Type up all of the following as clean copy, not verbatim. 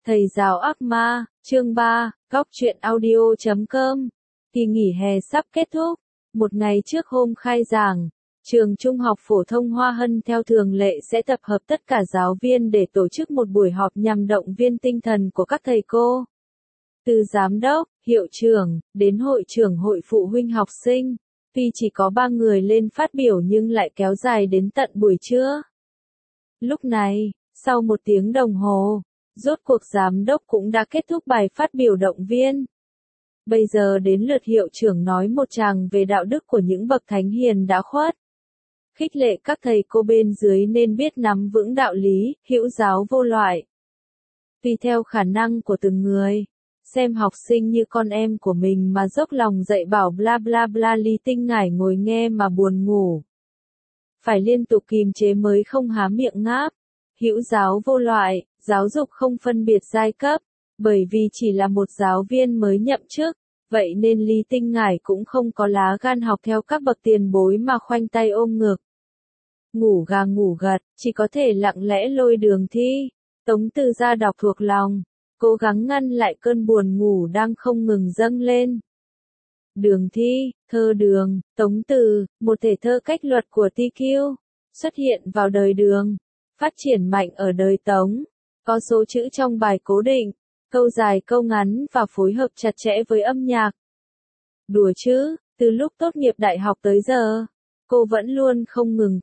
Thầy giáo ác ma, chương 3, góc truyện audio.com. Kỳ nghỉ hè sắp kết thúc. Một ngày trước hôm khai giảng, trường Trung học phổ thông Hoa Hân theo thường lệ sẽ tập hợp tất cả giáo viên để tổ chức một buổi họp nhằm động viên tinh thần của các thầy cô. Từ giám đốc, hiệu trưởng, đến hội trưởng hội phụ huynh học sinh, tuy chỉ có 3 người lên phát biểu nhưng lại kéo dài đến tận buổi trưa. Lúc này, sau 1 tiếng đồng hồ, rốt cuộc giám đốc cũng đã kết thúc bài phát biểu động viên. Bây giờ đến lượt hiệu trưởng nói một tràng về đạo đức của những bậc thánh hiền đã khuất. Khích lệ các thầy cô bên dưới nên biết nắm vững đạo lý, hữu giáo vô loại. Tùy theo khả năng của từng người, xem học sinh như con em của mình mà dốc lòng dạy bảo bla bla bla. Lý Tinh Ngải ngồi nghe mà buồn ngủ. Phải liên tục kìm chế mới không há miệng ngáp. Hữu giáo vô loại, giáo dục không phân biệt giai cấp, bởi vì chỉ là một giáo viên mới nhậm chức, vậy nên Lý Tinh Ngải cũng không có lá gan học theo các bậc tiền bối mà khoanh tay ôm ngực. Ngủ gà ngủ gật, chỉ có thể lặng lẽ lôi Đường Thi, Tống Từ ra đọc thuộc lòng, cố gắng ngăn lại cơn buồn ngủ đang không ngừng dâng lên. Đường Thi, thơ Đường, Tống Từ, một thể thơ cách luật của TQ, xuất hiện vào đời Đường, phát triển mạnh ở đời Tống, có số chữ trong bài cố định, câu dài câu ngắn và phối hợp chặt chẽ với âm nhạc. Đùa chứ, từ lúc tốt nghiệp đại học tới giờ, cô vẫn luôn không ngừng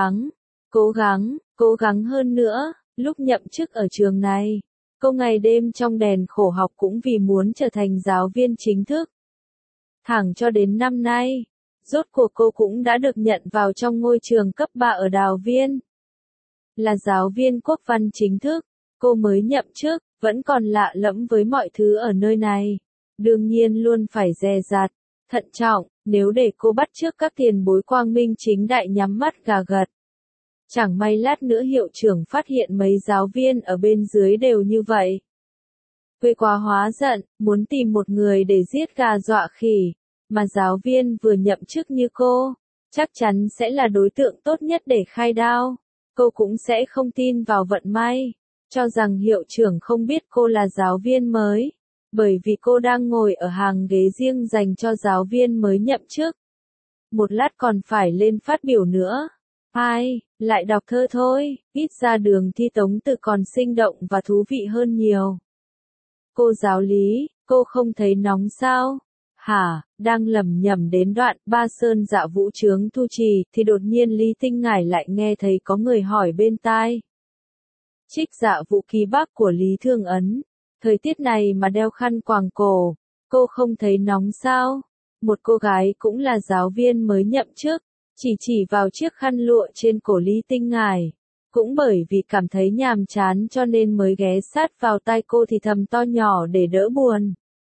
cố gắng hơn nữa. Lúc nhậm chức ở trường này, cô ngày đêm trong đèn khổ học cũng vì muốn trở thành giáo viên chính thức. Thẳng cho đến năm nay, rốt cuộc cô cũng đã được nhận vào trong ngôi trường cấp 3 ở Đào Viên. Là giáo viên quốc văn chính thức, cô mới nhậm chức, vẫn còn lạ lẫm với mọi thứ ở nơi này. Đương nhiên luôn phải dè dặt, thận trọng, nếu để cô bắt chước các tiền bối quang minh chính đại nhắm mắt gà gật. Chẳng may lát nữa hiệu trưởng phát hiện mấy giáo viên ở bên dưới đều như vậy. Quê quá hóa giận, muốn tìm một người để giết gà dọa khỉ, mà giáo viên vừa nhậm chức như cô, chắc chắn sẽ là đối tượng tốt nhất để khai đao. Cô cũng sẽ không tin vào vận may, cho rằng hiệu trưởng không biết cô là giáo viên mới, bởi vì cô đang ngồi ở hàng ghế riêng dành cho giáo viên mới nhậm chức. Một lát còn phải lên phát biểu nữa. Ai, lại đọc thơ thôi, ít ra Đường Thi Tống Từ còn sinh động và thú vị hơn nhiều. Cô giáo Lý, cô không thấy nóng sao? Hả, đang lẩm nhẩm đến đoạn Ba Sơn Dạ Vũ Chướng Thu Trì thì đột nhiên Lý Tinh Ngải lại nghe thấy có người hỏi bên tai. Trích Dạ Vũ Ký Bắc của Lý Thương Ấn. Thời tiết này mà đeo khăn quàng cổ, cô không thấy nóng sao? Một cô gái cũng là giáo viên mới nhậm chức, chỉ vào chiếc khăn lụa trên cổ Lý Tinh Ngải. Cũng bởi vì cảm thấy nhàm chán cho nên mới ghé sát vào tai cô thì thầm to nhỏ để đỡ buồn.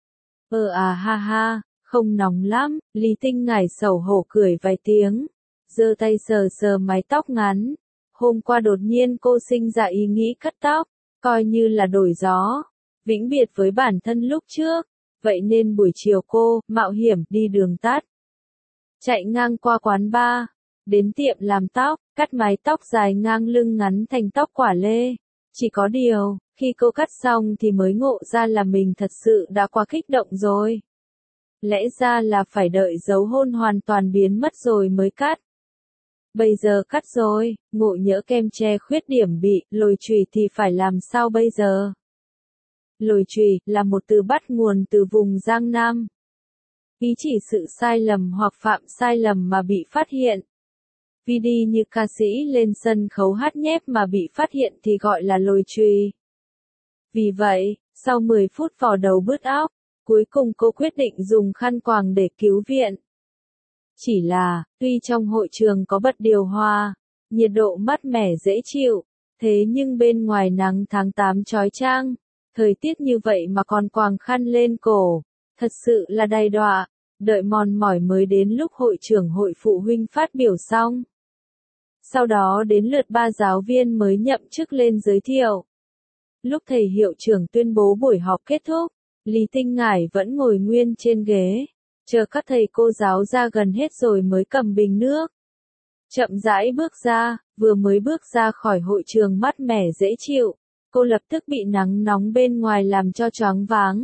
Ha ha, không nóng lắm. Lý Tinh Ngải xấu hổ cười vài tiếng, giơ tay sờ mái tóc ngắn. Hôm qua đột nhiên cô sinh ra ý nghĩ cắt tóc, coi như là đổi gió, vĩnh biệt với bản thân lúc trước. Vậy nên buổi chiều cô mạo hiểm đi đường tắt, chạy ngang qua quán bar, đến tiệm làm tóc, cắt mái tóc dài ngang lưng ngắn thành tóc quả lê. Chỉ có điều, khi cô cắt xong thì mới ngộ ra là mình thật sự đã quá kích động rồi. Lẽ ra là phải đợi dấu hôn hoàn toàn biến mất rồi mới cắt. Bây giờ cắt rồi, ngộ nhỡ kem che khuyết điểm bị lồi chùy thì phải làm sao bây giờ? Lồi chùy là một từ bắt nguồn từ vùng Giang Nam. Ý chỉ sự sai lầm hoặc phạm sai lầm mà bị phát hiện. Vì đi như ca sĩ lên sân khấu hát nhép mà bị phát hiện thì gọi là lồi chùy. Vì vậy, sau 10 phút vò đầu bứt óc, cuối cùng cô quyết định dùng khăn quàng để cứu viện. Chỉ là, tuy trong hội trường có bật điều hòa, nhiệt độ mát mẻ dễ chịu, thế nhưng bên ngoài nắng tháng 8 chói chang, thời tiết như vậy mà còn quàng khăn lên cổ, thật sự là đầy đọa. Đợi mòn mỏi mới đến lúc hội trưởng hội phụ huynh phát biểu xong. Sau đó đến lượt 3 giáo viên mới nhậm chức lên giới thiệu. Lúc thầy hiệu trưởng tuyên bố buổi họp kết thúc, Lý Tinh Ngải vẫn ngồi nguyên trên ghế, chờ các thầy cô giáo ra gần hết rồi mới cầm bình nước. Chậm rãi bước ra, vừa mới bước ra khỏi hội trường mát mẻ dễ chịu, cô lập tức bị nắng nóng bên ngoài làm cho choáng váng.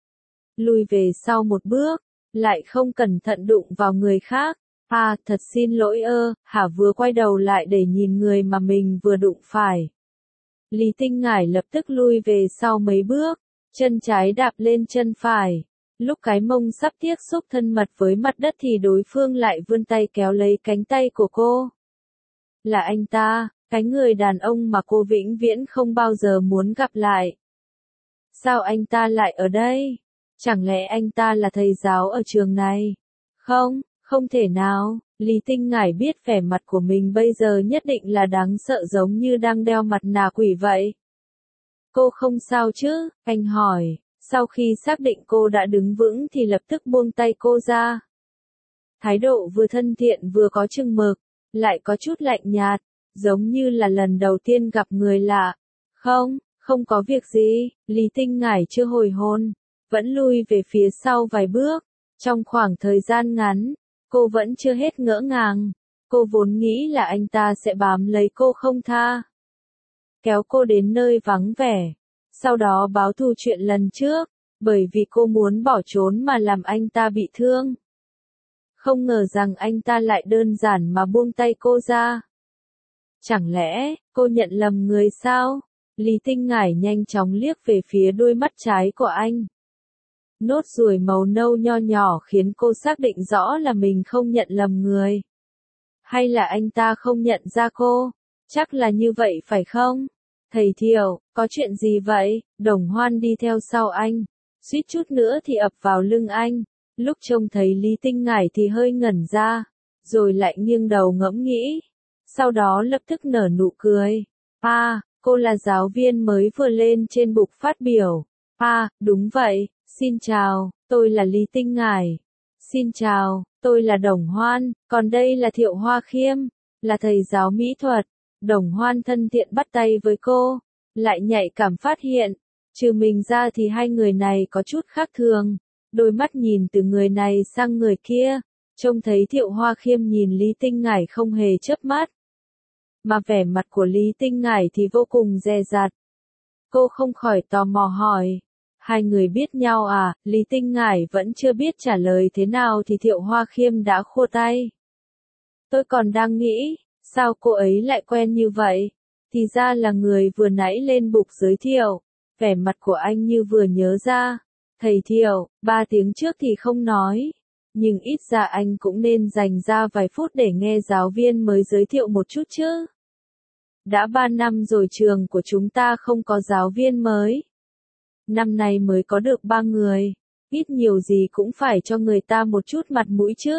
Lùi về sau một bước, lại không cẩn thận đụng vào người khác. À, thật xin lỗi Hà vừa quay đầu lại để nhìn người mà mình vừa đụng phải. Lý Tinh Ngải lập tức lui về sau mấy bước, chân trái đạp lên chân phải. Lúc cái mông sắp tiếp xúc thân mật với mặt đất thì đối phương lại vươn tay kéo lấy cánh tay của cô. Là anh ta, cái người đàn ông mà cô vĩnh viễn không bao giờ muốn gặp lại. Sao anh ta lại ở đây? Chẳng lẽ anh ta là thầy giáo ở trường này? Không, không thể nào. Lý Tinh Ngải biết vẻ mặt của mình bây giờ nhất định là đáng sợ giống như đang đeo mặt nạ quỷ vậy. Cô không sao chứ? Anh hỏi. Sau khi xác định cô đã đứng vững thì lập tức buông tay cô ra. Thái độ vừa thân thiện vừa có chừng mực, lại có chút lạnh nhạt, giống như là lần đầu tiên gặp người lạ. Không, không có việc gì. Lý Tinh Ngải chưa hồi hồn, vẫn lui về phía sau vài bước. Trong khoảng thời gian ngắn, cô vẫn chưa hết ngỡ ngàng. Cô vốn nghĩ là anh ta sẽ bám lấy cô không tha, kéo cô đến nơi vắng vẻ, sau đó báo thù chuyện lần trước, bởi vì cô muốn bỏ trốn mà làm anh ta bị thương. Không ngờ rằng anh ta lại đơn giản mà buông tay cô ra. Chẳng lẽ, cô nhận lầm người sao? Lý Tinh Ngải nhanh chóng liếc về phía đôi mắt trái của anh. Nốt ruồi màu nâu nho nhỏ khiến cô xác định rõ là mình không nhận lầm người. Hay là anh ta không nhận ra cô? Chắc là như vậy phải không? Thầy Thiệu, có chuyện gì vậy? Đồng Hoan đi theo sau anh, suýt chút nữa thì ập vào lưng anh. Lúc trông thấy Lý Tinh Ngải thì hơi ngẩn ra, rồi lại nghiêng đầu ngẫm nghĩ. Sau đó lập tức nở nụ cười. À, cô là giáo viên mới vừa lên trên bục phát biểu. À, đúng vậy, xin chào, tôi là Lý Tinh Ngải. Xin chào, tôi là Đồng Hoan, còn đây là Thiệu Hoa Khiêm, là thầy giáo mỹ thuật. Đồng Hoan thân thiện bắt tay với cô, lại nhạy cảm phát hiện, trừ mình ra thì hai người này có chút khác thường. Đôi mắt nhìn từ người này sang người kia, trông thấy Thiệu Hoa Khiêm nhìn Lý Tinh Ngải không hề chớp mắt. Mà vẻ mặt của Lý Tinh Ngải thì vô cùng dè dặt. Cô không khỏi tò mò hỏi, hai người biết nhau à? Lý Tinh Ngải vẫn chưa biết trả lời thế nào thì Thiệu Hoa Khiêm đã khua tay. Tôi còn đang nghĩ, sao cô ấy lại quen như vậy? Thì ra là người vừa nãy lên bục giới thiệu. Vẻ mặt của anh như vừa nhớ ra. Thầy Thiệu, 3 tiếng trước thì không nói. Nhưng ít ra anh cũng nên dành ra vài phút để nghe giáo viên mới giới thiệu một chút chứ. Đã 3 năm rồi trường của chúng ta không có giáo viên mới. Năm nay mới có được 3 người. Ít nhiều gì cũng phải cho người ta một chút mặt mũi chứ.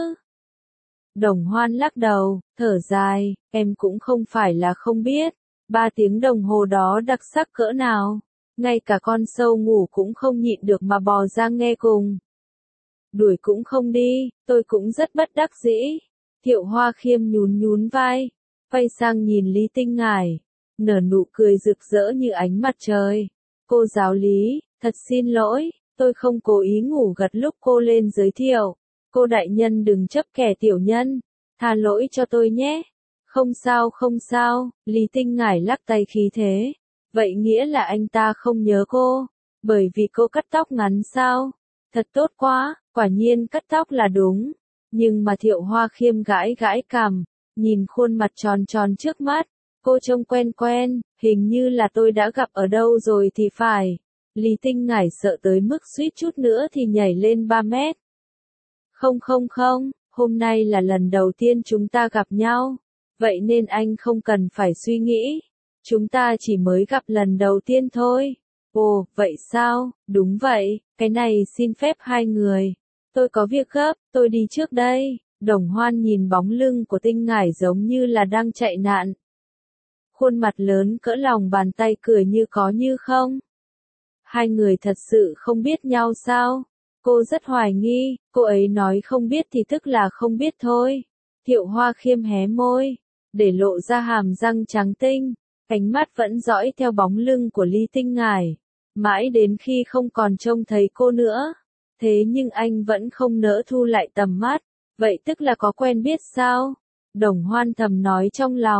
Đồng Hoan lắc đầu, thở dài, em cũng không phải là không biết. 3 tiếng đồng hồ đó đặc sắc cỡ nào. Ngay cả con sâu ngủ cũng không nhịn được mà bò ra nghe cùng. Đuổi cũng không đi, tôi cũng rất bất đắc dĩ. Thiệu Hoa Khiêm nhún nhún vai, quay sang nhìn Lý Tinh Ngải, nở nụ cười rực rỡ như ánh mặt trời. Cô giáo Lý, thật xin lỗi, tôi không cố ý ngủ gật lúc cô lên giới thiệu. Cô đại nhân đừng chấp kẻ tiểu nhân, tha lỗi cho tôi nhé. Không sao không sao, Lý Tinh Ngải lắc tay khí thế. Vậy nghĩa là anh ta không nhớ cô, bởi vì cô cắt tóc ngắn sao? Thật tốt quá, quả nhiên cắt tóc là đúng. Nhưng mà Thiệu Hoa Khiêm gãi gãi cằm, nhìn khuôn mặt tròn tròn trước mắt, cô trông quen quen, hình như là tôi đã gặp ở đâu rồi thì phải. Lý Tinh Ngải sợ tới mức suýt chút nữa thì nhảy lên 3 mét. Không không không, hôm nay là lần đầu tiên chúng ta gặp nhau, vậy nên anh không cần phải suy nghĩ. Chúng ta chỉ mới gặp lần đầu tiên thôi. Ồ, vậy sao? Đúng vậy, cái này xin phép hai người. Tôi có việc gấp, tôi đi trước đây. Đồng Hoan nhìn bóng lưng của Tinh Ngải giống như là đang chạy nạn. Khuôn mặt lớn cỡ lòng bàn tay cười như có như không. Hai người thật sự không biết nhau sao? Cô rất hoài nghi, cô ấy nói không biết thì tức là không biết thôi. Thiệu Hoa Khiêm hé môi, để lộ ra hàm răng trắng tinh. Ánh mắt vẫn dõi theo bóng lưng của Lý Tinh Ngải, mãi đến khi không còn trông thấy cô nữa. Thế nhưng anh vẫn không nỡ thu lại tầm mắt, vậy tức là có quen biết sao? Đồng Hoan thầm nói trong lòng,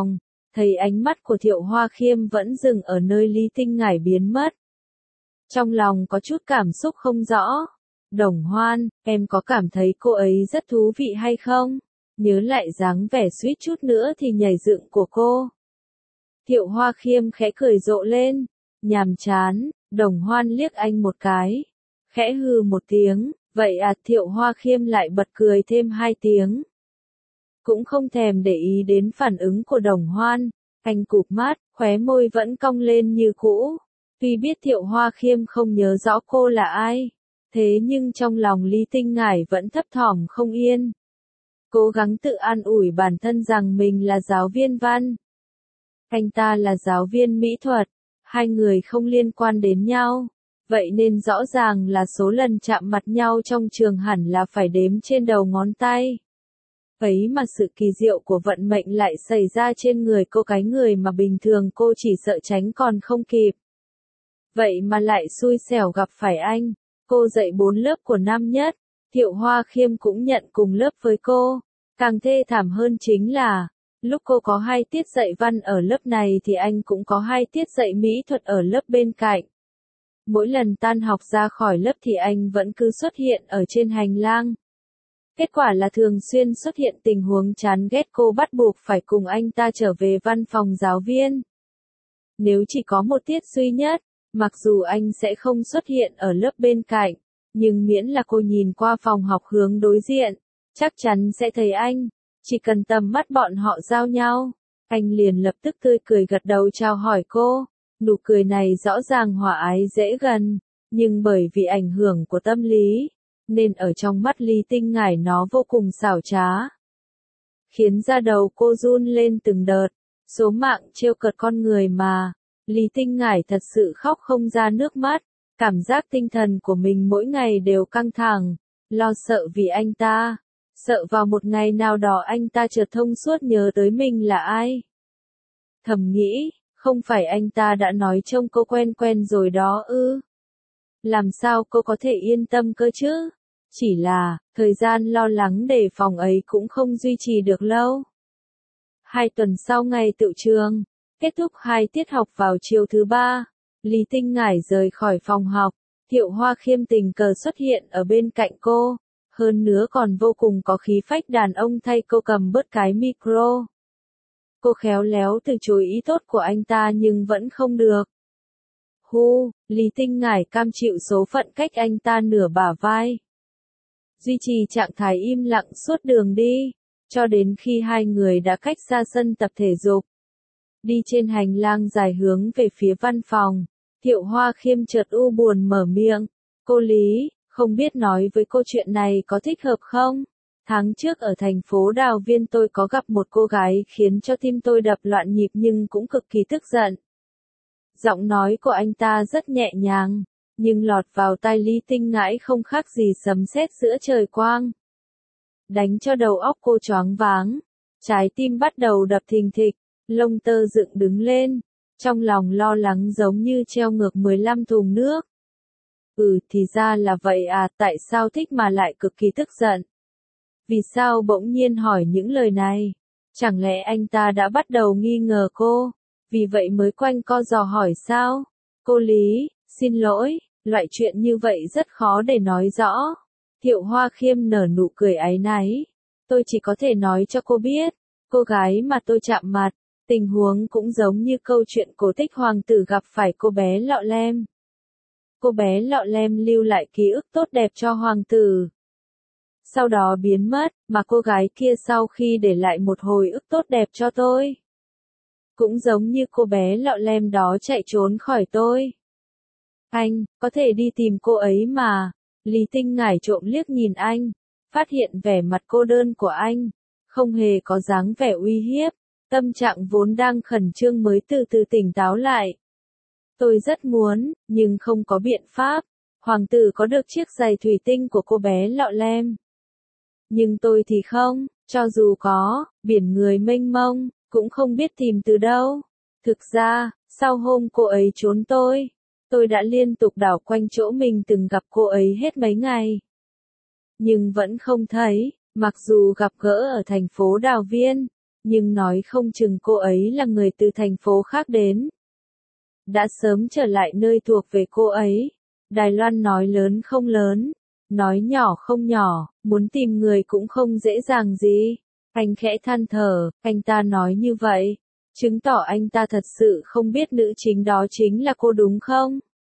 thấy ánh mắt của Thiệu Hoa Khiêm vẫn dừng ở nơi Lý Tinh Ngải biến mất. Trong lòng có chút cảm xúc không rõ. Đồng Hoan, em có cảm thấy cô ấy rất thú vị hay không? Nhớ lại dáng vẻ suýt chút nữa thì nhảy dựng của cô. Thiệu Hoa Khiêm khẽ cười rộ lên, nhàm chán, Đồng Hoan liếc anh một cái, khẽ hừ một tiếng, vậy à, Thiệu Hoa Khiêm lại bật cười thêm 2 tiếng. Cũng không thèm để ý đến phản ứng của Đồng Hoan, anh cụp mắt, khóe môi vẫn cong lên như cũ. Tuy biết Thiệu Hoa Khiêm không nhớ rõ cô là ai, thế nhưng trong lòng Lý Tinh Ngải vẫn thấp thỏm không yên. Cố gắng tự an ủi bản thân rằng mình là giáo viên văn. Anh ta là giáo viên mỹ thuật, hai người không liên quan đến nhau, vậy nên rõ ràng là số lần chạm mặt nhau trong trường hẳn là phải đếm trên đầu ngón tay. Ấy mà sự kỳ diệu của vận mệnh lại xảy ra trên người cô, cái người mà bình thường cô chỉ sợ tránh còn không kịp. Vậy mà lại xui xẻo gặp phải anh. Cô dạy 4 lớp của năm nhất, Thiệu Hoa Khiêm cũng nhận cùng lớp với cô. Càng thê thảm hơn chính là, lúc cô có 2 tiết dạy văn ở lớp này thì anh cũng có 2 tiết dạy mỹ thuật ở lớp bên cạnh. Mỗi lần tan học ra khỏi lớp thì anh vẫn cứ xuất hiện ở trên hành lang. Kết quả là thường xuyên xuất hiện tình huống chán ghét, cô bắt buộc phải cùng anh ta trở về văn phòng giáo viên. Nếu chỉ có một tiết duy nhất, mặc dù anh sẽ không xuất hiện ở lớp bên cạnh, nhưng miễn là cô nhìn qua phòng học hướng đối diện, chắc chắn sẽ thấy anh. Chỉ cần tầm mắt bọn họ giao nhau, anh liền lập tức tươi cười gật đầu chào hỏi cô. Nụ cười này rõ ràng hòa ái dễ gần, nhưng bởi vì ảnh hưởng của tâm lý, nên ở trong mắt Lý Tinh Ngải nó vô cùng xảo trá. Khiến da đầu cô run lên từng đợt, số mạng trêu cợt con người mà. Lý Tinh Ngải thật sự khóc không ra nước mắt, cảm giác tinh thần của mình mỗi ngày đều căng thẳng, lo sợ vì anh ta, sợ vào một ngày nào đó anh ta chợt thông suốt nhớ tới mình là ai. Thầm nghĩ, không phải anh ta đã nói trông cô quen quen rồi đó ư? Làm sao cô có thể yên tâm cơ chứ? Chỉ là, thời gian lo lắng đề phòng ấy cũng không duy trì được lâu. 2 tuần sau ngày tựu trường, kết thúc 2 tiết học vào chiều thứ 3, Lý Tinh Ngải rời khỏi phòng học, Thiệu Hoa Khiêm tình cờ xuất hiện ở bên cạnh cô, hơn nữa còn vô cùng có khí phách đàn ông thay cô cầm bớt cái micro. Cô khéo léo từ chối ý tốt của anh ta nhưng vẫn không được. Lý Tinh Ngải cam chịu số phận cách anh ta nửa bả vai. Duy trì trạng thái im lặng suốt đường đi, cho đến khi hai người đã cách xa sân tập thể dục. Đi trên hành lang dài hướng về phía văn phòng, Thiệu Hoa Khiêm chợt u buồn mở miệng. Cô Lý, không biết nói với cô chuyện này có thích hợp không? Tháng trước ở thành phố Đào Viên tôi có gặp một cô gái khiến cho tim tôi đập loạn nhịp nhưng cũng cực kỳ tức giận. Giọng nói của anh ta rất nhẹ nhàng, nhưng lọt vào tai Lý Tinh Ngải không khác gì sấm sét giữa trời quang. Đánh cho đầu óc cô choáng váng, trái tim bắt đầu đập thình thịch, lông tơ dựng đứng lên, trong lòng lo lắng giống như treo ngược 15 thùng nước. Thì ra là vậy à, tại sao thích mà lại cực kỳ tức giận? Vì sao bỗng nhiên hỏi những lời này? Chẳng lẽ anh ta đã bắt đầu nghi ngờ cô, vì vậy mới quanh co dò hỏi sao? Cô Lý, xin lỗi, loại chuyện như vậy rất khó để nói rõ. Thiệu Hoa Khiêm nở nụ cười áy náy. Tôi chỉ có thể nói cho cô biết, cô gái mà tôi chạm mặt, tình huống cũng giống như câu chuyện cổ tích hoàng tử gặp phải cô bé Lọ Lem. Cô bé Lọ Lem lưu lại ký ức tốt đẹp cho hoàng tử, sau đó biến mất, mà cô gái kia sau khi để lại một hồi ức tốt đẹp cho tôi, cũng giống như cô bé Lọ Lem đó chạy trốn khỏi tôi. Anh, có thể đi tìm cô ấy mà. Lý Tinh Ngải trộm liếc nhìn anh, phát hiện vẻ mặt cô đơn của anh, không hề có dáng vẻ uy hiếp, tâm trạng vốn đang khẩn trương mới từ từ tỉnh táo lại. Tôi rất muốn, nhưng không có biện pháp. Hoàng tử có được chiếc giày thủy tinh của cô bé Lọ Lem. Nhưng tôi thì không, cho dù có, biển người mênh mông, cũng không biết tìm từ đâu. Thực ra, sau hôm cô ấy trốn tôi đã liên tục đảo quanh chỗ mình từng gặp cô ấy hết mấy ngày. Nhưng vẫn không thấy, mặc dù gặp gỡ ở thành phố Đào Viên, nhưng nói không chừng cô ấy là người từ thành phố khác đến. Đã sớm trở lại nơi thuộc về cô ấy. Đài Loan nói lớn không lớn, nói nhỏ không nhỏ, muốn tìm người cũng không dễ dàng gì. Anh khẽ than thở, anh ta nói như vậy, chứng tỏ anh ta thật sự không biết nữ chính đó chính là cô đúng không?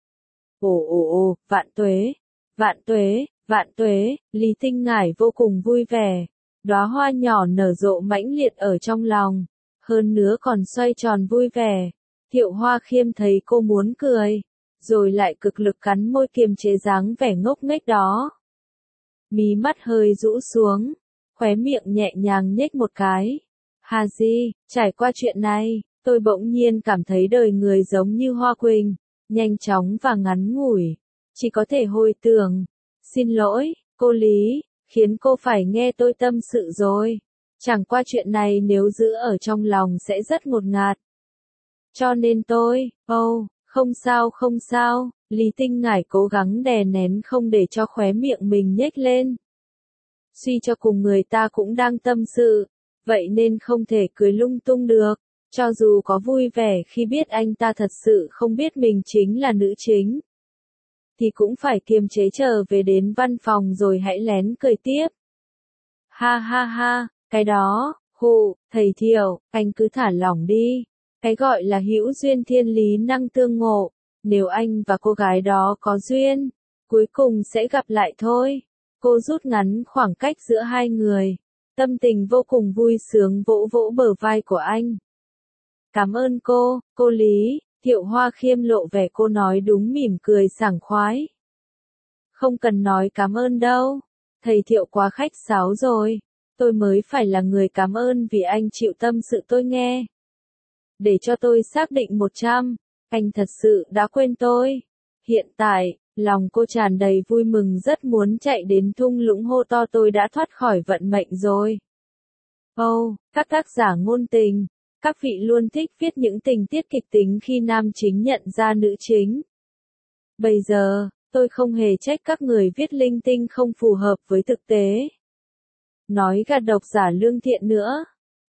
Ồ, vạn tuế, vạn tuế, vạn tuế, Lý Tinh Ngải vô cùng vui vẻ. Đóa hoa nhỏ nở rộ mãnh liệt ở trong lòng, hơn nữa còn xoay tròn vui vẻ. Thiệu Hoa Khiêm thấy cô muốn cười, rồi lại cực lực cắn môi kiềm chế dáng vẻ ngốc nghếch đó. Mí mắt hơi rũ xuống, khóe miệng nhẹ nhàng nhếch một cái. Hà Di, trải qua chuyện này, tôi bỗng nhiên cảm thấy đời người giống như hoa quỳnh, nhanh chóng và ngắn ngủi, chỉ có thể hồi tưởng. Xin lỗi, cô Lý, khiến cô phải nghe tôi tâm sự rồi. Chẳng qua chuyện này nếu giữ ở trong lòng sẽ rất ngột ngạt. Cho nên tôi, không sao, Lý Tinh Ngải cố gắng đè nén không để cho khóe miệng mình nhếch lên. Suy cho cùng người ta cũng đang tâm sự, vậy nên không thể cười lung tung được, cho dù có vui vẻ khi biết anh ta thật sự không biết mình chính là nữ chính. Thì cũng phải kiềm chế trở về đến văn phòng rồi hãy lén cười tiếp. Ha, cái đó, thầy Thiệu, anh cứ thả lỏng đi. Cái gọi là hữu duyên thiên lý năng tương ngộ, nếu anh và cô gái đó có duyên, cuối cùng sẽ gặp lại thôi. Cô rút ngắn khoảng cách giữa hai người, tâm tình vô cùng vui sướng vỗ vỗ bờ vai của anh. Cảm ơn cô Lý, Thiệu Hoa Khiêm lộ vẻ cô nói đúng mỉm cười sảng khoái. Không cần nói cảm ơn đâu, thầy Thiệu quá khách sáo rồi, tôi mới phải là người cảm ơn vì anh chịu tâm sự tôi nghe. Để cho tôi xác định 100, anh thật sự đã quên tôi. Hiện tại, lòng cô tràn đầy vui mừng rất muốn chạy đến thung lũng hô to tôi đã thoát khỏi vận mệnh rồi. Các tác giả ngôn tình, các vị luôn thích viết những tình tiết kịch tính khi nam chính nhận ra nữ chính. Bây giờ, tôi không hề trách các người viết linh tinh không phù hợp với thực tế. Nói gạt độc giả lương thiện nữa.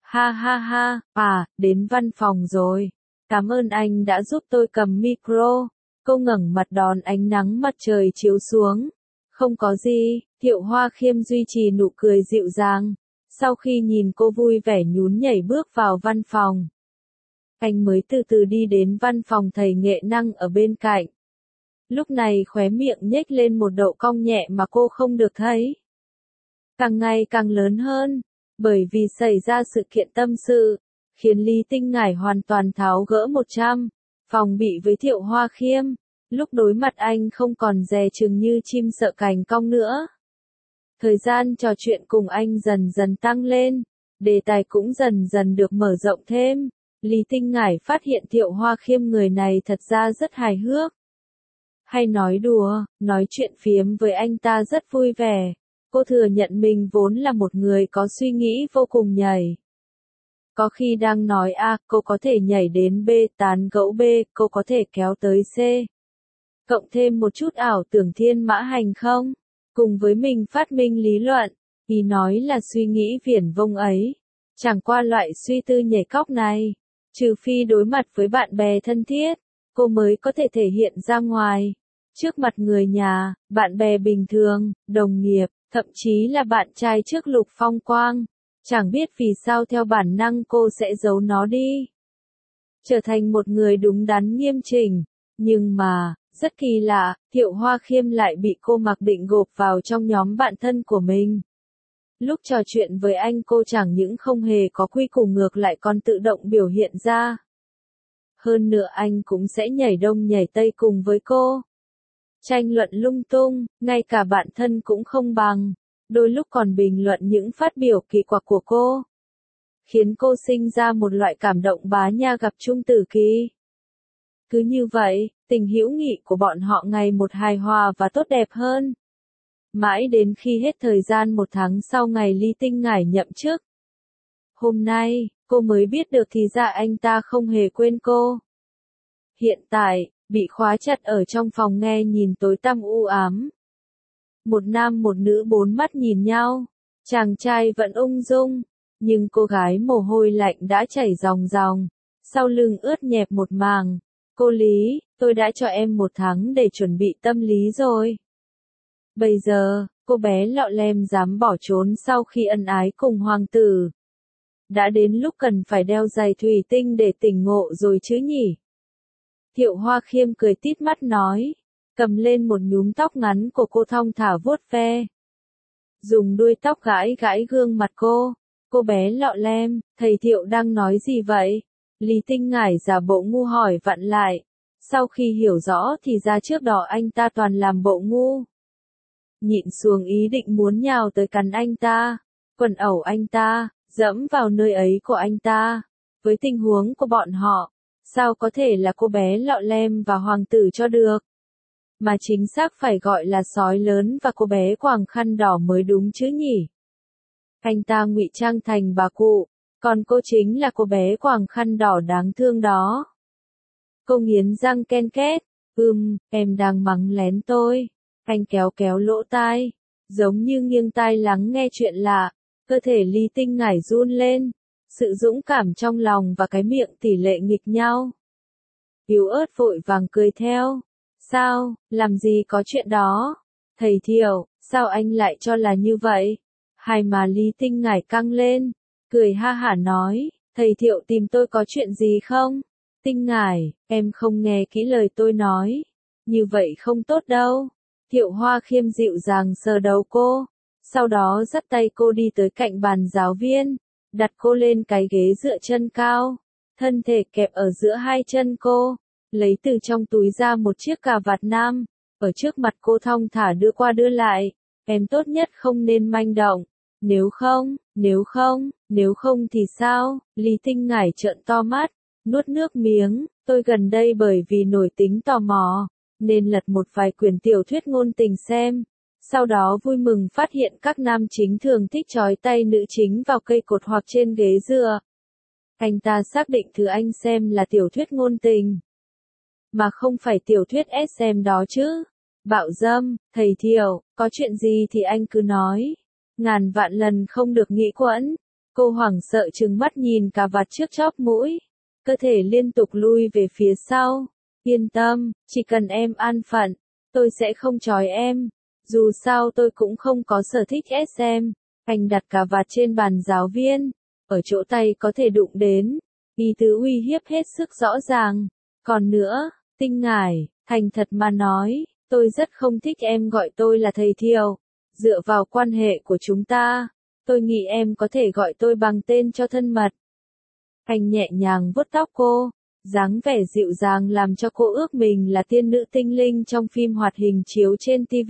Ha, đến văn phòng rồi. Cảm ơn anh đã giúp tôi cầm micro. Cô ngẩng mặt đón ánh nắng mặt trời chiếu xuống. Không có gì, Thiệu Hoa Khiêm duy trì nụ cười dịu dàng. Sau khi nhìn cô vui vẻ nhún nhảy bước vào văn phòng. Anh mới từ từ đi đến văn phòng thầy nghệ năng ở bên cạnh. Lúc này khóe miệng nhếch lên một độ cong nhẹ mà cô không được thấy. Càng ngày càng lớn hơn. Bởi vì xảy ra sự kiện tâm sự, khiến Lý Tinh Ngải hoàn toàn tháo gỡ 100, phòng bị với Thiệu Hoa Khiêm, lúc đối mặt anh không còn dè chừng như chim sợ cành cong nữa. Thời gian trò chuyện cùng anh dần dần tăng lên, đề tài cũng dần dần được mở rộng thêm, Lý Tinh Ngải phát hiện Thiệu Hoa Khiêm người này thật ra rất hài hước. Hay nói đùa, nói chuyện phiếm với anh ta rất vui vẻ. Cô thừa nhận mình vốn là một người có suy nghĩ vô cùng nhảy. Có khi đang nói A, cô có thể nhảy đến B, tán gẫu B, cô có thể kéo tới C. Cộng thêm một chút ảo tưởng thiên mã hành không? Cùng với mình phát minh lý luận, ý nói là suy nghĩ viển vông ấy. Chẳng qua loại suy tư nhảy cóc này, trừ phi đối mặt với bạn bè thân thiết, cô mới có thể thể hiện ra ngoài. Trước mặt người nhà, bạn bè bình thường, đồng nghiệp, thậm chí là bạn trai trước Lục Phong Quang. Chẳng biết vì sao theo bản năng cô sẽ giấu nó đi. Trở thành một người đúng đắn nghiêm chỉnh. Nhưng mà, rất kỳ lạ, Thiệu Hoa Khiêm lại bị cô mặc định gộp vào trong nhóm bạn thân của mình. Lúc trò chuyện với anh cô chẳng những không hề có quy củ ngược lại còn tự động biểu hiện ra. Hơn nữa anh cũng sẽ nhảy đông nhảy tây cùng với cô. Tranh luận lung tung, ngay cả bạn thân cũng không bằng. Đôi lúc còn bình luận những phát biểu kỳ quặc của cô. Khiến cô sinh ra một loại cảm động bá nha gặp Trung Tử Kỳ. Cứ như vậy, tình hữu nghị của bọn họ ngày một hài hòa và tốt đẹp hơn. Mãi đến khi hết thời gian 1 tháng sau ngày Lý Tinh Ngải nhậm chức. Hôm nay, cô mới biết được thì ra anh ta không hề quên cô. Hiện tại, bị khóa chặt ở trong phòng nghe nhìn tối tăm u ám. Một nam một nữ 4 mắt nhìn nhau. Chàng trai vẫn ung dung, Nhưng cô gái mồ hôi lạnh đã chảy ròng ròng, sau lưng ướt nhẹp một màng. Cô Lý, tôi đã cho em 1 tháng để chuẩn bị tâm lý rồi. Bây giờ, cô bé lọ lem dám bỏ trốn sau khi ân ái cùng hoàng tử. Đã đến lúc cần phải đeo giày thủy tinh để tỉnh ngộ rồi chứ nhỉ? Thiệu Hoa Khiêm cười tít mắt nói, cầm lên một nhúm tóc ngắn của cô thong thả vuốt ve. Dùng đuôi tóc gãi gãi gương mặt cô bé lọ lem, thầy Thiệu đang nói gì vậy? Lý Tinh Ngải giả bộ ngu hỏi vặn lại. Sau khi hiểu rõ thì ra trước đó anh ta toàn làm bộ ngu. Nhịn xuống ý định muốn nhào tới cắn anh ta, quần ẩu anh ta, dẫm vào nơi ấy của anh ta. Với tình huống của bọn họ, sao có thể là cô bé lọ lem và hoàng tử cho được? Mà chính xác phải gọi là sói lớn và cô bé quàng khăn đỏ mới đúng chứ nhỉ? Anh ta ngụy trang thành bà cụ, còn cô chính là cô bé quàng khăn đỏ đáng thương đó. Cô nghiến răng ken két, em đang mắng lén tôi. Anh kéo kéo lỗ tai, giống như nghiêng tai lắng nghe chuyện lạ, cơ thể Lý Tinh Ngải run lên, sự dũng cảm trong lòng và cái miệng tỷ lệ nghịch nhau. Yếu ớt vội vàng cười theo, sao, làm gì có chuyện đó, thầy Thiệu, sao anh lại cho là như vậy? Hai má Lý Tinh Ngải căng lên, cười ha hả nói, thầy Thiệu tìm tôi có chuyện gì không? Tinh Ngải, em không nghe kỹ lời tôi nói, như vậy không tốt đâu. Thiệu Hoa Khiêm dịu dàng sờ đầu cô, sau đó dắt tay cô đi tới cạnh bàn giáo viên, đặt cô lên cái ghế dựa chân cao, thân thể kẹp ở giữa hai chân cô, lấy từ trong túi ra một chiếc cà vạt nam, ở trước mặt cô thong thả đưa qua đưa lại, em tốt nhất không nên manh động, nếu không thì sao? Lý Tinh Ngải trợn to mắt, nuốt nước miếng, tôi gần đây bởi vì nổi tính tò mò, nên lật một vài quyển tiểu thuyết ngôn tình xem, sau đó vui mừng phát hiện các nam chính thường thích trói tay nữ chính vào cây cột hoặc trên ghế dựa. Anh ta xác định thứ anh xem là tiểu thuyết ngôn tình, mà không phải tiểu thuyết SM đó chứ. Bạo dâm, thầy Thiệu, có chuyện gì thì anh cứ nói. Ngàn vạn lần không được nghĩ quẫn. Cô hoảng sợ trừng mắt nhìn cà vạt trước chóp mũi. Cơ thể liên tục lui về phía sau. Yên tâm, chỉ cần em an phận, tôi sẽ không trói em. Dù sao tôi cũng không có sở thích SM. Anh đặt cà vạt trên bàn giáo viên, ở chỗ tay có thể đụng đến. Ý tứ uy hiếp hết sức rõ ràng. Còn nữa, Tinh Ngải, thành thật mà nói, tôi rất không thích em gọi tôi là thầy Thiệu. Dựa vào quan hệ của chúng ta, tôi nghĩ em có thể gọi tôi bằng tên cho thân mật. Anh nhẹ nhàng vuốt tóc cô, dáng vẻ dịu dàng làm cho cô ước mình là tiên nữ tinh linh trong phim hoạt hình chiếu trên TV.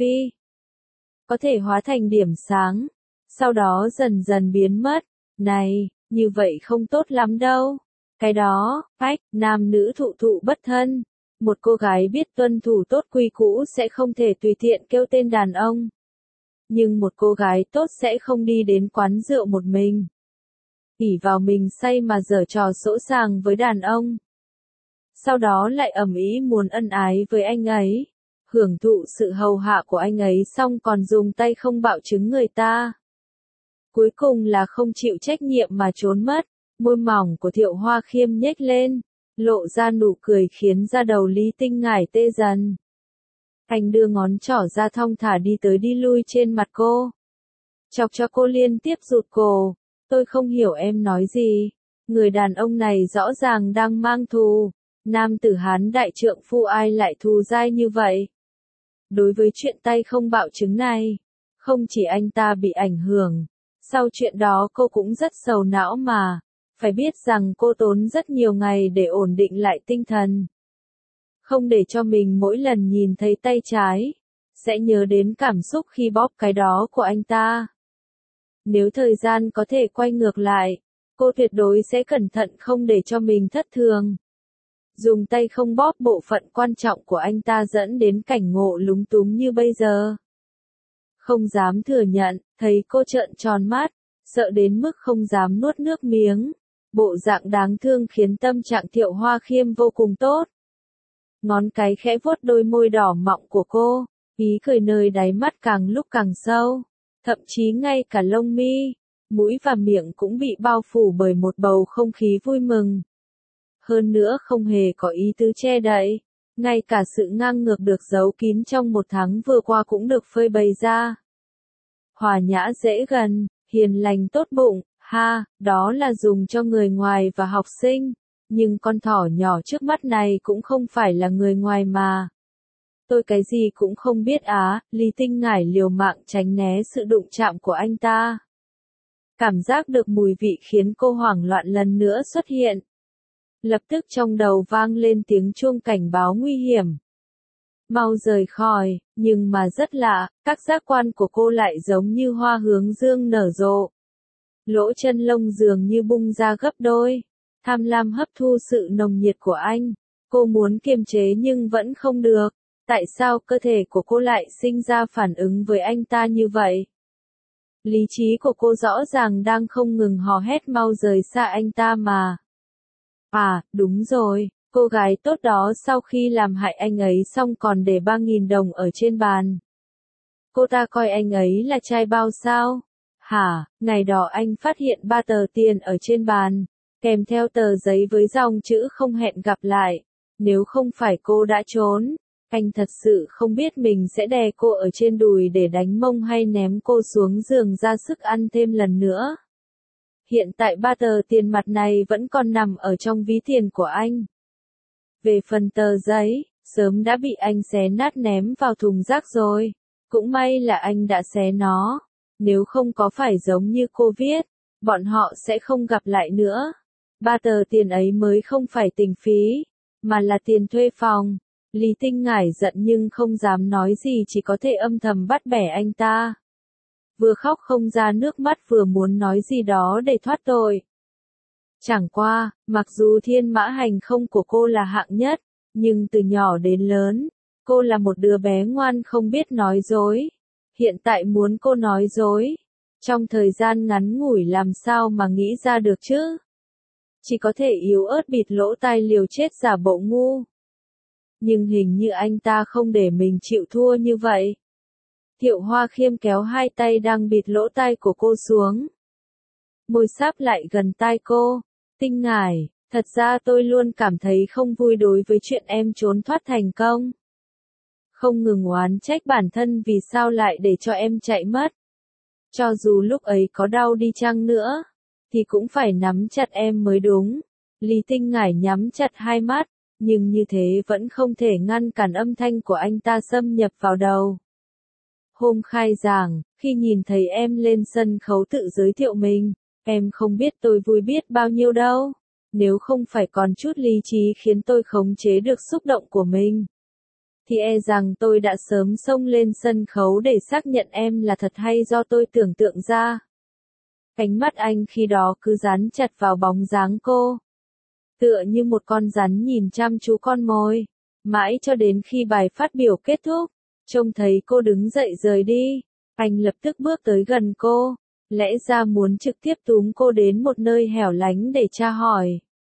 Có thể hóa thành điểm sáng, sau đó dần dần biến mất. Này, như vậy không tốt lắm đâu. Cái đó, nam nữ thụ thụ bất thân. Một cô gái biết tuân thủ tốt quy củ sẽ không thể tùy tiện kêu tên đàn ông. Nhưng một cô gái tốt sẽ không đi đến quán rượu một mình. ỷ vào mình say mà giở trò sỗ sàng với đàn ông. Sau đó lại ầm ĩ muốn ân ái với anh ấy. Hưởng thụ sự hầu hạ của anh ấy xong còn dùng tay không bạo chứng người ta. Cuối cùng là không chịu trách nhiệm mà trốn mất. Môi mỏng của Thiệu Hoa Khiêm nhếch lên, lộ ra nụ cười khiến da đầu Lý Tinh Ngải tê dần. Anh đưa ngón trỏ ra thong thả đi tới đi lui trên mặt cô. Chọc cho cô liên tiếp rụt cổ. Tôi không hiểu em nói gì. Người đàn ông này rõ ràng đang mang thù. Nam tử Hán đại trượng phu ai lại thù dai như vậy? Đối với chuyện tay không bạo chứng này, không chỉ anh ta bị ảnh hưởng. Sau chuyện đó cô cũng rất sầu não mà. Phải biết rằng cô tốn rất nhiều ngày để ổn định lại tinh thần. Không để cho mình mỗi lần nhìn thấy tay trái, sẽ nhớ đến cảm xúc khi bóp cái đó của anh ta. Nếu thời gian có thể quay ngược lại, cô tuyệt đối sẽ cẩn thận không để cho mình thất thường. Dùng tay không bóp bộ phận quan trọng của anh ta dẫn đến cảnh ngộ lúng túng như bây giờ. Không dám thừa nhận, thấy cô trợn tròn mắt, sợ đến mức không dám nuốt nước miếng. Bộ dạng đáng thương khiến tâm trạng Thiệu Hoa Khiêm vô cùng tốt. Ngón cái khẽ vuốt đôi môi đỏ mọng của cô, ý cười nơi đáy mắt càng lúc càng sâu, thậm chí ngay cả lông mi, mũi và miệng cũng bị bao phủ bởi một bầu không khí vui mừng. Hơn nữa không hề có ý tứ che đậy, ngay cả sự ngang ngược được giấu kín trong một tháng vừa qua cũng được phơi bày ra. Hòa nhã dễ gần, hiền lành tốt bụng, ha, đó là dùng cho người ngoài và học sinh, nhưng con thỏ nhỏ trước mắt này cũng không phải là người ngoài mà. Tôi cái gì cũng không biết á, Lý Tinh Ngải liều mạng tránh né sự đụng chạm của anh ta. Cảm giác được mùi vị khiến cô hoảng loạn lần nữa xuất hiện. Lập tức trong đầu vang lên tiếng chuông cảnh báo nguy hiểm. Mau rời khỏi, nhưng mà rất lạ, các giác quan của cô lại giống như hoa hướng dương nở rộ. Lỗ chân lông dường như bung ra gấp đôi, tham lam hấp thu sự nồng nhiệt của anh. Cô muốn kiềm chế nhưng vẫn không được. Tại sao cơ thể của cô lại sinh ra phản ứng với anh ta như vậy? Lý trí của cô rõ ràng đang không ngừng hò hét mau rời xa anh ta mà. À, đúng rồi, cô gái tốt đó sau khi làm hại anh ấy xong còn để 3.000 đồng ở trên bàn. Cô ta coi anh ấy là trai bao sao? Hả, ngày đó anh phát hiện 3 tờ tiền ở trên bàn, kèm theo tờ giấy với dòng chữ không hẹn gặp lại. Nếu không phải cô đã trốn, anh thật sự không biết mình sẽ đè cô ở trên đùi để đánh mông hay ném cô xuống giường ra sức ăn thêm lần nữa. Hiện tại 3 tờ tiền mặt này vẫn còn nằm ở trong ví tiền của anh. Về phần tờ giấy, sớm đã bị anh xé nát ném vào thùng rác rồi. Cũng may là anh đã xé nó. Nếu không có phải giống như cô viết, bọn họ sẽ không gặp lại nữa. 3 tờ tiền ấy mới không phải tình phí, mà là tiền thuê phòng. Lý Tinh Ngải giận nhưng không dám nói gì, chỉ có thể âm thầm bắt bẻ anh ta. Vừa khóc không ra nước mắt vừa muốn nói gì đó để thoát tội. Chẳng qua, mặc dù thiên mã hành không của cô là hạng nhất, nhưng từ nhỏ đến lớn, cô là một đứa bé ngoan không biết nói dối. Hiện tại muốn cô nói dối, trong thời gian ngắn ngủi làm sao mà nghĩ ra được chứ? Chỉ có thể yếu ớt bịt lỗ tai liều chết giả bộ ngu. Nhưng hình như anh ta không để mình chịu thua như vậy. Thiệu Hoa Khiêm kéo hai tay đang bịt lỗ tai của cô xuống. Môi sáp lại gần tai cô. Tinh Ngải, thật ra tôi luôn cảm thấy không vui đối với chuyện em trốn thoát thành công. Không ngừng oán trách bản thân vì sao lại để cho em chạy mất. Cho dù lúc ấy có đau đi chăng nữa, thì cũng phải nắm chặt em mới đúng. Lý Tinh Ngải nhắm chặt hai mắt, nhưng như thế vẫn không thể ngăn cản âm thanh của anh ta xâm nhập vào đầu. Hôm khai giảng, khi nhìn thấy em lên sân khấu tự giới thiệu mình, em không biết tôi vui biết bao nhiêu đâu. Nếu không phải còn chút lý trí khiến tôi khống chế được xúc động của mình, thì e rằng tôi đã sớm xông lên sân khấu để xác nhận em là thật hay do tôi tưởng tượng ra. Cánh mắt anh khi đó cứ dán chặt vào bóng dáng cô. Tựa như một con rắn nhìn chăm chú con mồi. Mãi cho đến khi bài phát biểu kết thúc, trông thấy cô đứng dậy rời đi, anh lập tức bước tới gần cô, lẽ ra muốn trực tiếp túm cô đến một nơi hẻo lánh để tra hỏi.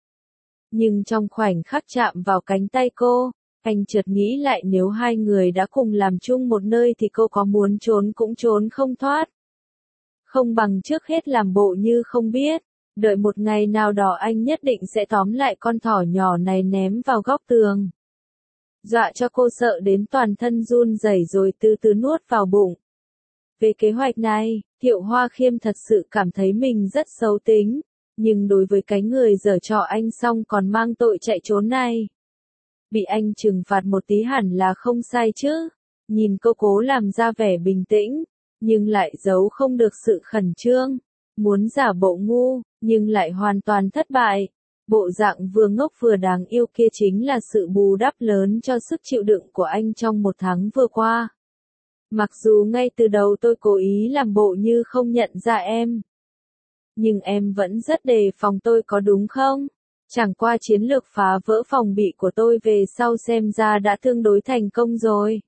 Nhưng trong khoảnh khắc chạm vào cánh tay cô, anh chợt nghĩ lại nếu hai người đã cùng làm chung một nơi thì cô có muốn trốn cũng trốn không thoát. Không bằng trước hết làm bộ như không biết, đợi một ngày nào đó anh nhất định sẽ tóm lại con thỏ nhỏ này ném vào góc tường. Dọa cho cô sợ đến toàn thân run rẩy rồi từ từ nuốt vào bụng. Về kế hoạch này, Thiệu Hoa Khiêm thật sự cảm thấy mình rất xấu tính, nhưng đối với cái người giở trò anh xong còn mang tội chạy trốn này, bị anh trừng phạt một tí hẳn là không sai chứ. Nhìn cô cố làm ra vẻ bình tĩnh, nhưng lại giấu không được sự khẩn trương, muốn giả bộ ngu, nhưng lại hoàn toàn thất bại. Bộ dạng vừa ngốc vừa đáng yêu kia chính là sự bù đắp lớn cho sức chịu đựng của anh trong một tháng vừa qua. Mặc dù ngay từ đầu tôi cố ý làm bộ như không nhận ra em, nhưng em vẫn rất đề phòng tôi có đúng không? Chẳng qua chiến lược phá vỡ phòng bị của tôi về sau xem ra đã tương đối thành công rồi.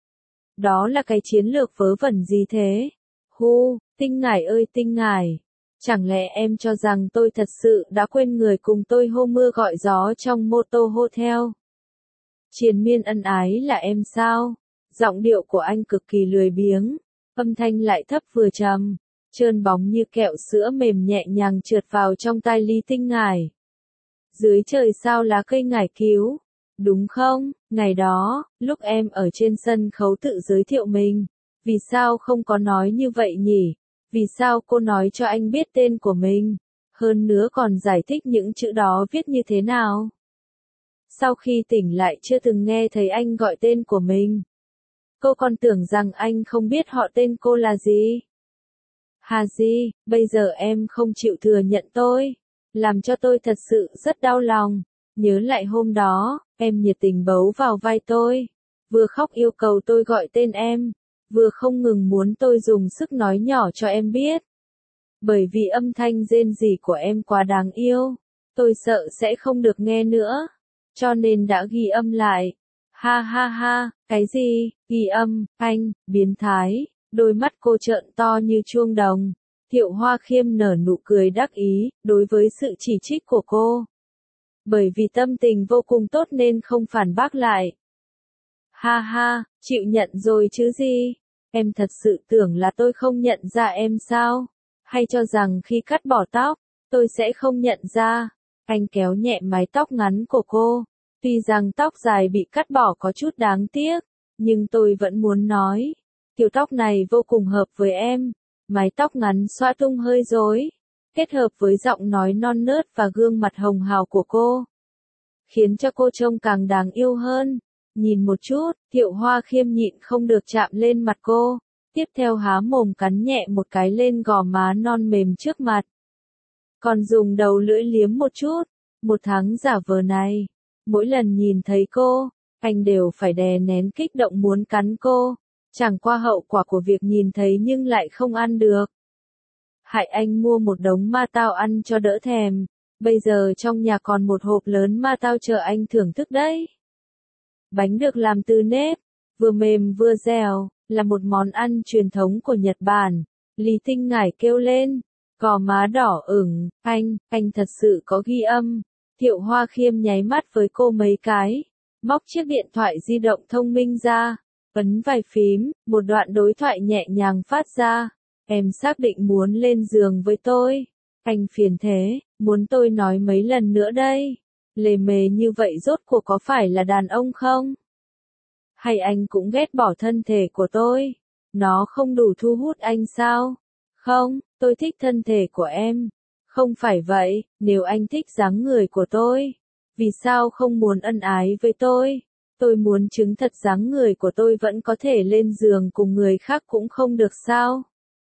Đó là cái chiến lược vớ vẩn gì thế? Hu, Tinh Ngải ơi Tinh Ngải, chẳng lẽ em cho rằng tôi thật sự đã quên người cùng tôi hô mưa gọi gió trong mô tô hotel? Triền miên ân ái là em sao? Giọng điệu của anh cực kỳ lười biếng, âm thanh lại thấp vừa trầm, trơn bóng như kẹo sữa mềm nhẹ nhàng trượt vào trong tai Lý Tinh Ngải. Dưới trời sao lá cây ngải cứu, đúng không? Ngày đó, lúc em ở trên sân khấu tự giới thiệu mình, vì sao không có nói như vậy nhỉ? Vì sao cô nói cho anh biết tên của mình? Hơn nữa còn giải thích những chữ đó viết như thế nào? Sau khi tỉnh lại chưa từng nghe thấy anh gọi tên của mình. Cô còn tưởng rằng anh không biết họ tên cô là gì. Hà Di, bây giờ em không chịu thừa nhận tôi, làm cho tôi thật sự rất đau lòng. Nhớ lại hôm đó, em nhiệt tình bấu vào vai tôi, vừa khóc yêu cầu tôi gọi tên em, vừa không ngừng muốn tôi dùng sức nói nhỏ cho em biết. Bởi vì âm thanh rên rỉ của em quá đáng yêu, tôi sợ sẽ không được nghe nữa, cho nên đã ghi âm lại. Ha ha ha, cái gì, ghi âm, anh, biến thái, đôi mắt cô trợn to như chuông đồng. Thiệu Hoa Khiêm nở nụ cười đắc ý, đối với sự chỉ trích của cô. Bởi vì tâm tình vô cùng tốt nên không phản bác lại. Ha ha, chịu nhận rồi chứ gì? Em thật sự tưởng là tôi không nhận ra em sao? Hay cho rằng khi cắt bỏ tóc, tôi sẽ không nhận ra? Anh kéo nhẹ mái tóc ngắn của cô. Tuy rằng tóc dài bị cắt bỏ có chút đáng tiếc, nhưng tôi vẫn muốn nói. Kiểu tóc này vô cùng hợp với em. Mái tóc ngắn xõa tung hơi rối, kết hợp với giọng nói non nớt và gương mặt hồng hào của cô, khiến cho cô trông càng đáng yêu hơn. Nhìn một chút, Thiệu Hoa Khiêm nhịn không được chạm lên mặt cô, tiếp theo há mồm cắn nhẹ một cái lên gò má non mềm trước mặt. Còn dùng đầu lưỡi liếm một chút. Một tháng giả vờ này, mỗi lần nhìn thấy cô, anh đều phải đè nén kích động muốn cắn cô. Chẳng qua hậu quả của việc nhìn thấy nhưng lại không ăn được. Hại anh mua một đống ma tao ăn cho đỡ thèm. Bây giờ trong nhà còn một hộp lớn ma tao chờ anh thưởng thức đấy. Bánh được làm từ nếp, vừa mềm vừa dẻo, là một món ăn truyền thống của Nhật Bản. Lý Tinh Ngải kêu lên, gò má đỏ ửng, anh thật sự có ghi âm. Thiệu Hoa Khiêm nháy mắt với cô mấy cái, móc chiếc điện thoại di động thông minh ra. Ấn vài phím, một đoạn đối thoại nhẹ nhàng phát ra. Em xác định muốn lên giường với tôi. Anh phiền thế, muốn tôi nói mấy lần nữa đây. Lề mề như vậy rốt cuộc có phải là đàn ông không? Hay anh cũng ghét bỏ thân thể của tôi? Nó không đủ thu hút anh sao? Không, tôi thích thân thể của em. Không phải vậy, nếu anh thích dáng người của tôi, vì sao không muốn ân ái với tôi? Tôi muốn chứng thật dáng người của tôi vẫn có thể lên giường cùng người khác cũng không được sao?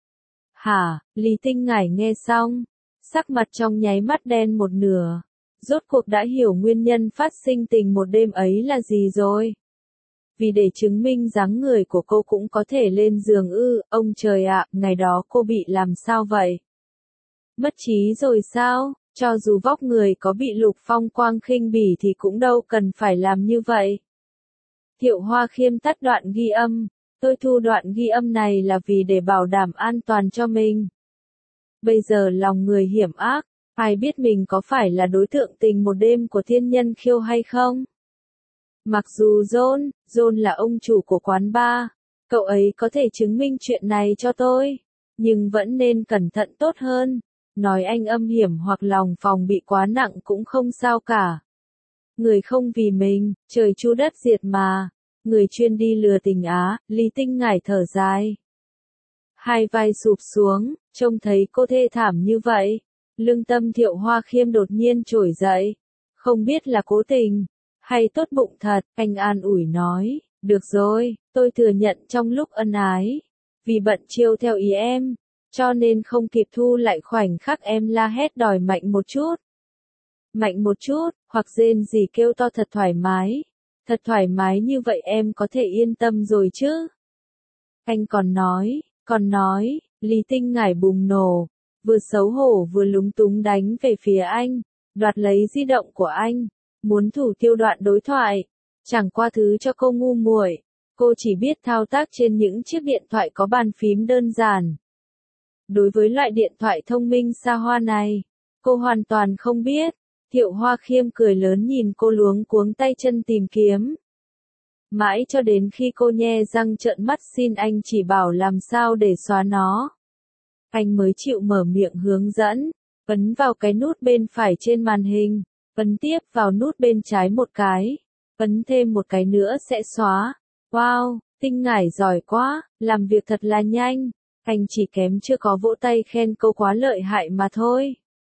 Hả? Lý Tinh Ngải nghe xong, sắc mặt trong nháy mắt đen một nửa. Rốt cuộc đã hiểu nguyên nhân phát sinh tình một đêm ấy là gì rồi. Vì để chứng minh dáng người của cô cũng có thể lên giường ư, ông trời ạ, ngày đó cô bị làm sao vậy? Mất trí rồi sao? Cho dù vóc người có bị Lục Phong Quang khinh bỉ thì cũng đâu cần phải làm như vậy. Thiệu Hoa Khiêm tắt đoạn ghi âm. Tôi thu đoạn ghi âm này là vì để bảo đảm an toàn cho mình. Bây giờ lòng người hiểm ác, ai biết mình có phải là đối tượng tình một đêm của thiên nhân khiêu hay không? Mặc dù John là ông chủ của quán bar, cậu ấy có thể chứng minh chuyện này cho tôi, nhưng vẫn nên cẩn thận tốt hơn. Nói anh âm hiểm hoặc lòng phòng bị quá nặng cũng không sao cả. Người không vì mình, trời chu đất diệt mà. Người chuyên đi lừa tình á, Lý Tinh Ngải thở dài. Hai vai sụp xuống, trông thấy cô thê thảm như vậy. Lương tâm Thiệu Hoa Khiêm đột nhiên trỗi dậy. Không biết là cố tình, hay tốt bụng thật, anh an ủi nói. Được rồi, tôi thừa nhận trong lúc ân ái. Vì bận chiêu theo ý em, cho nên không kịp thu lại khoảnh khắc em la hét đòi mạnh một chút. Mạnh một chút, hoặc rên gì kêu to thật thoải mái. Thật thoải mái như vậy em có thể yên tâm rồi chứ. Anh còn nói, Lý Tinh Ngải bùng nổ, vừa xấu hổ vừa lúng túng đánh về phía anh, đoạt lấy di động của anh, muốn thủ tiêu đoạn đối thoại. Chẳng qua thứ cho cô ngu muội, cô chỉ biết thao tác trên những chiếc điện thoại có bàn phím đơn giản. Đối với loại điện thoại thông minh xa hoa này, cô hoàn toàn không biết. Thiệu Hoa Khiêm cười lớn nhìn cô luống cuống tay chân tìm kiếm. Mãi cho đến khi cô nhe răng trợn mắt xin anh chỉ bảo làm sao để xóa nó. Anh mới chịu mở miệng hướng dẫn, ấn vào cái nút bên phải trên màn hình, ấn tiếp vào nút bên trái một cái, ấn thêm một cái nữa sẽ xóa. Wow, Tinh Ngải giỏi quá, làm việc thật là nhanh, anh chỉ kém chưa có vỗ tay khen cô quá lợi hại mà thôi.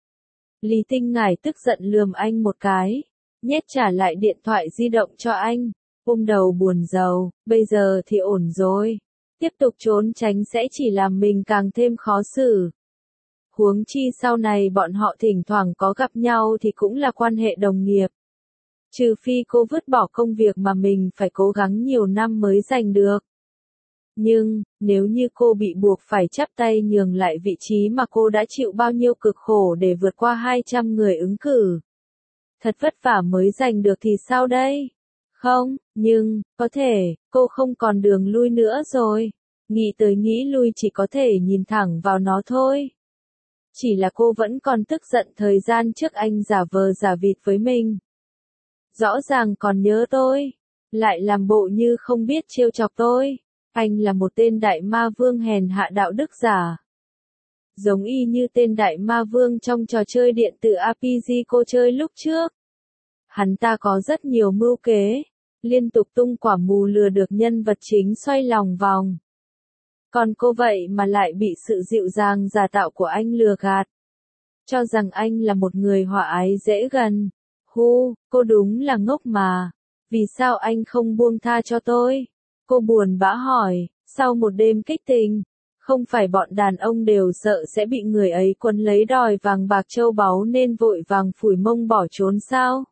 Lý Tinh Ngải tức giận lườm anh một cái, nhét trả lại điện thoại di động cho anh, ôm đầu buồn rầu, bây giờ thì ổn rồi. Tiếp tục trốn tránh sẽ chỉ làm mình càng thêm khó xử. Huống chi sau này bọn họ thỉnh thoảng có gặp nhau thì cũng là quan hệ đồng nghiệp. Trừ phi cô vứt bỏ công việc mà mình phải cố gắng nhiều năm mới giành được. Nhưng, nếu như cô bị buộc phải chắp tay nhường lại vị trí mà cô đã chịu bao nhiêu cực khổ để vượt qua 200 người ứng cử. Thật vất vả mới giành được thì sao đây? Không, nhưng, có thể, cô không còn đường lui nữa rồi. Nghĩ tới nghĩ lui chỉ có thể nhìn thẳng vào nó thôi. Chỉ là cô vẫn còn tức giận thời gian trước anh giả vờ giả vịt với mình. Rõ ràng còn nhớ tôi, lại làm bộ như không biết trêu chọc tôi. Anh là một tên đại ma vương hèn hạ đạo đức giả. Giống y như tên đại ma vương trong trò chơi điện tử RPG cô chơi lúc trước. Hắn ta có rất nhiều mưu kế, liên tục tung quả mù lừa được nhân vật chính xoay lòng vòng. Còn cô vậy mà lại bị sự dịu dàng giả tạo của anh lừa gạt. Cho rằng anh là một người hòa ái dễ gần. Cô đúng là ngốc mà. Vì sao anh không buông tha cho tôi? Cô buồn bã hỏi, sau một đêm kích tình. Không phải bọn đàn ông đều sợ sẽ bị người ấy quấn lấy đòi vàng bạc châu báu nên vội vàng phủi mông bỏ trốn sao?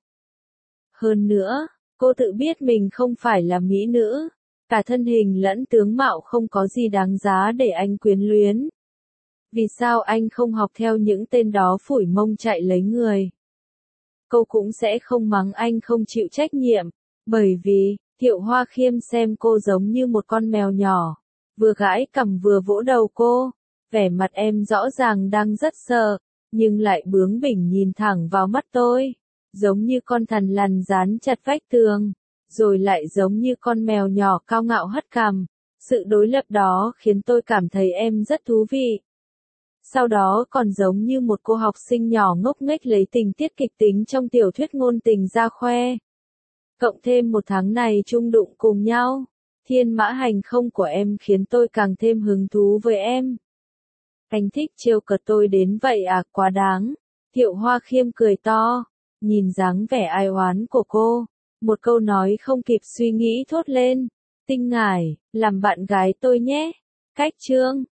Hơn nữa, cô tự biết mình không phải là mỹ nữ. Cả thân hình lẫn tướng mạo không có gì đáng giá để anh quyến luyến. Vì sao anh không học theo những tên đó phủi mông chạy lấy người? Cô cũng sẽ không mắng anh không chịu trách nhiệm, bởi vì, Thiệu Hoa Khiêm xem cô giống như một con mèo nhỏ, vừa gãi cằm vừa vỗ đầu cô, vẻ mặt em rõ ràng đang rất sợ, nhưng lại bướng bỉnh nhìn thẳng vào mắt tôi, giống như con thằn lằn dán chặt vách tường, rồi lại giống như con mèo nhỏ cao ngạo hất cằm. Sự đối lập đó khiến tôi cảm thấy em rất thú vị. Sau đó còn giống như một cô học sinh nhỏ ngốc nghếch lấy tình tiết kịch tính trong tiểu thuyết ngôn tình ra khoe. Cộng thêm một tháng này chung đụng cùng nhau, thiên mã hành không của em khiến tôi càng thêm hứng thú với em. Anh thích trêu cợt tôi đến vậy à, quá đáng. Thiệu Hoa Khiêm cười to, nhìn dáng vẻ ai oán của cô, một câu nói không kịp suy nghĩ thốt lên, Tinh Ngải, làm bạn gái tôi nhé. Cách chương